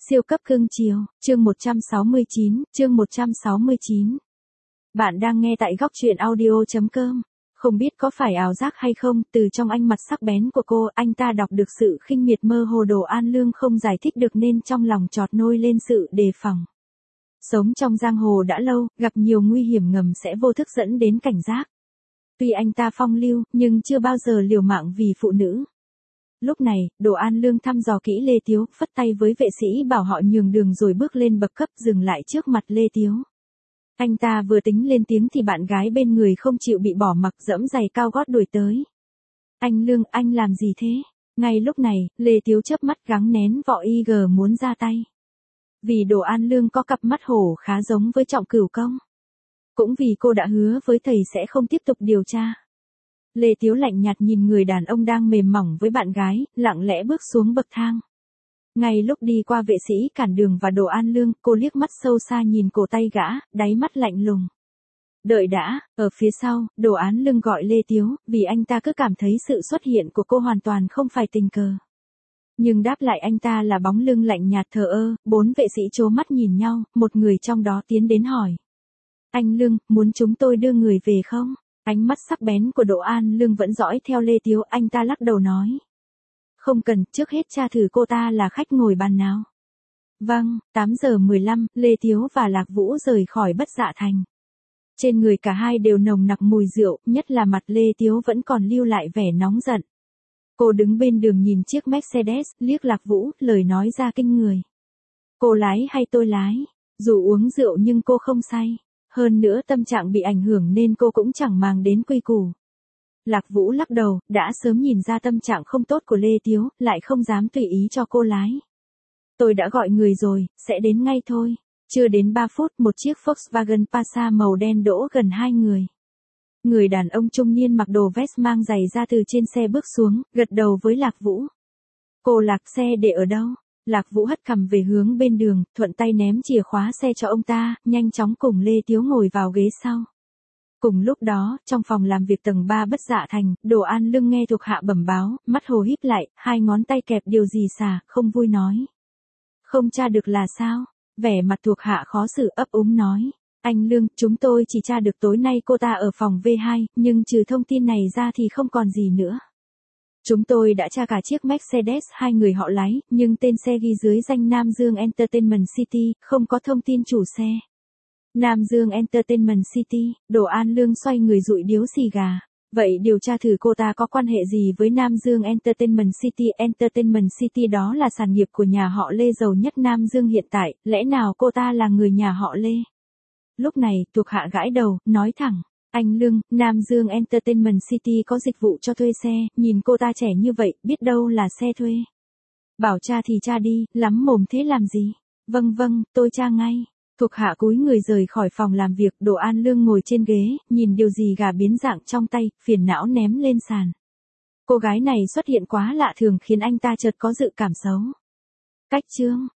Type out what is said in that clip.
Siêu cấp cưng chiều, chương 169. Bạn đang nghe tại góc truyện audio.com. Không biết có phải ảo giác hay không, từ trong ánh mặt sắc bén của cô, anh ta đọc được sự khinh miệt mơ hồ Đồ An Lương không giải thích được nên trong lòng chợt nổi lên sự đề phòng. Sống trong giang hồ đã lâu, gặp nhiều nguy hiểm ngầm sẽ vô thức dẫn đến cảnh giác. Tuy anh ta phong lưu, nhưng chưa bao giờ liều mạng vì phụ nữ. Lúc này, Đồ An Lương thăm dò kỹ Lê Tiếu, phất tay với vệ sĩ bảo họ nhường đường rồi bước lên bậc cấp dừng lại trước mặt Lê Tiếu. Anh ta vừa tính lên tiếng thì bạn gái bên người không chịu bị bỏ mặc dẫm giày cao gót đuổi tới. Anh Lương, anh làm gì thế? Ngay lúc này, Lê Tiếu chớp mắt gắng nén vỏ IG muốn ra tay. Vì Đồ An Lương có cặp mắt hổ khá giống với Trọng Cửu Công. Cũng vì cô đã hứa với thầy sẽ không tiếp tục điều tra. Lê Tiếu lạnh nhạt nhìn người đàn ông đang mềm mỏng với bạn gái, lặng lẽ bước xuống bậc thang. Ngay lúc đi qua vệ sĩ cản đường và Đồ An Lương, cô liếc mắt sâu xa nhìn cổ tay gã, đáy mắt lạnh lùng. Đợi đã, ở phía sau, Đồ An Lương gọi Lê Tiếu, vì anh ta cứ cảm thấy sự xuất hiện của cô hoàn toàn không phải tình cờ. Nhưng đáp lại anh ta là bóng lưng lạnh nhạt thờ ơ, bốn vệ sĩ trố mắt nhìn nhau, một người trong đó tiến đến hỏi. Anh Lương, muốn chúng tôi đưa người về không? Ánh mắt sắc bén của Đồ An Lương vẫn dõi theo Lê Tiếu, anh ta lắc đầu nói. Không cần, trước hết tra thử cô ta là khách ngồi bàn nào. Vâng, 8:15, Lê Tiếu và Lạc Vũ rời khỏi Bất Dạ Thành. Trên người cả hai đều nồng nặc mùi rượu, nhất là mặt Lê Tiếu vẫn còn lưu lại vẻ nóng giận. Cô đứng bên đường nhìn chiếc Mercedes, liếc Lạc Vũ, lời nói ra kinh người. Cô lái hay tôi lái? Dù uống rượu nhưng cô không say. Hơn nữa tâm trạng bị ảnh hưởng nên cô cũng chẳng màng đến quy củ. Lạc Vũ lắc đầu, đã sớm nhìn ra tâm trạng không tốt của Lê Tiếu, lại không dám tùy ý cho cô lái. Tôi đã gọi người rồi, sẽ đến ngay thôi. Chưa đến 3 phút, một chiếc Volkswagen Passat màu đen đỗ gần hai người. Người đàn ông trung niên mặc đồ vest mang giày ra từ trên xe bước xuống, gật đầu với Lạc Vũ. Cô Lạc, xe để ở đâu? Lạc Vũ hất cằm về hướng bên đường, thuận tay ném chìa khóa xe cho ông ta, nhanh chóng cùng Lê Tiếu ngồi vào ghế sau. Cùng lúc đó, trong phòng làm việc tầng 3 Bất Dạ Thành, Đồ An Lương nghe thuộc hạ bẩm báo, mắt hồ híp lại, hai ngón tay kẹp điều gì xà, không vui nói. Không tra được là sao? Vẻ mặt thuộc hạ khó xử ấp úng nói. Anh Lương, chúng tôi chỉ tra được tối nay cô ta ở phòng V2, nhưng trừ thông tin này ra thì không còn gì nữa. Chúng tôi đã tra cả chiếc Mercedes hai người họ lái, nhưng tên xe ghi dưới danh Nam Dương Entertainment City, không có thông tin chủ xe. Nam Dương Entertainment City, Đồ An Lương xoay người dụi điếu xì gà. Vậy điều tra thử cô ta có quan hệ gì với Nam Dương Entertainment City? Entertainment City đó là sản nghiệp của nhà họ Lê giàu nhất Nam Dương hiện tại, lẽ nào cô ta là người nhà họ Lê? Lúc này, thuộc hạ gãi đầu, nói thẳng. Anh Lương, Nam Dương Entertainment City có dịch vụ cho thuê xe, nhìn cô ta trẻ như vậy, biết đâu là xe thuê. Bảo tra thì tra đi, lắm mồm thế làm gì? Vâng, tôi tra ngay. Thuộc hạ cúi người rời khỏi phòng làm việc, Đồ An Lương ngồi trên ghế, nhìn điều gì gà biến dạng trong tay, phiền não ném lên sàn. Cô gái này xuất hiện quá lạ thường khiến anh ta chợt có dự cảm xấu. Cách chương.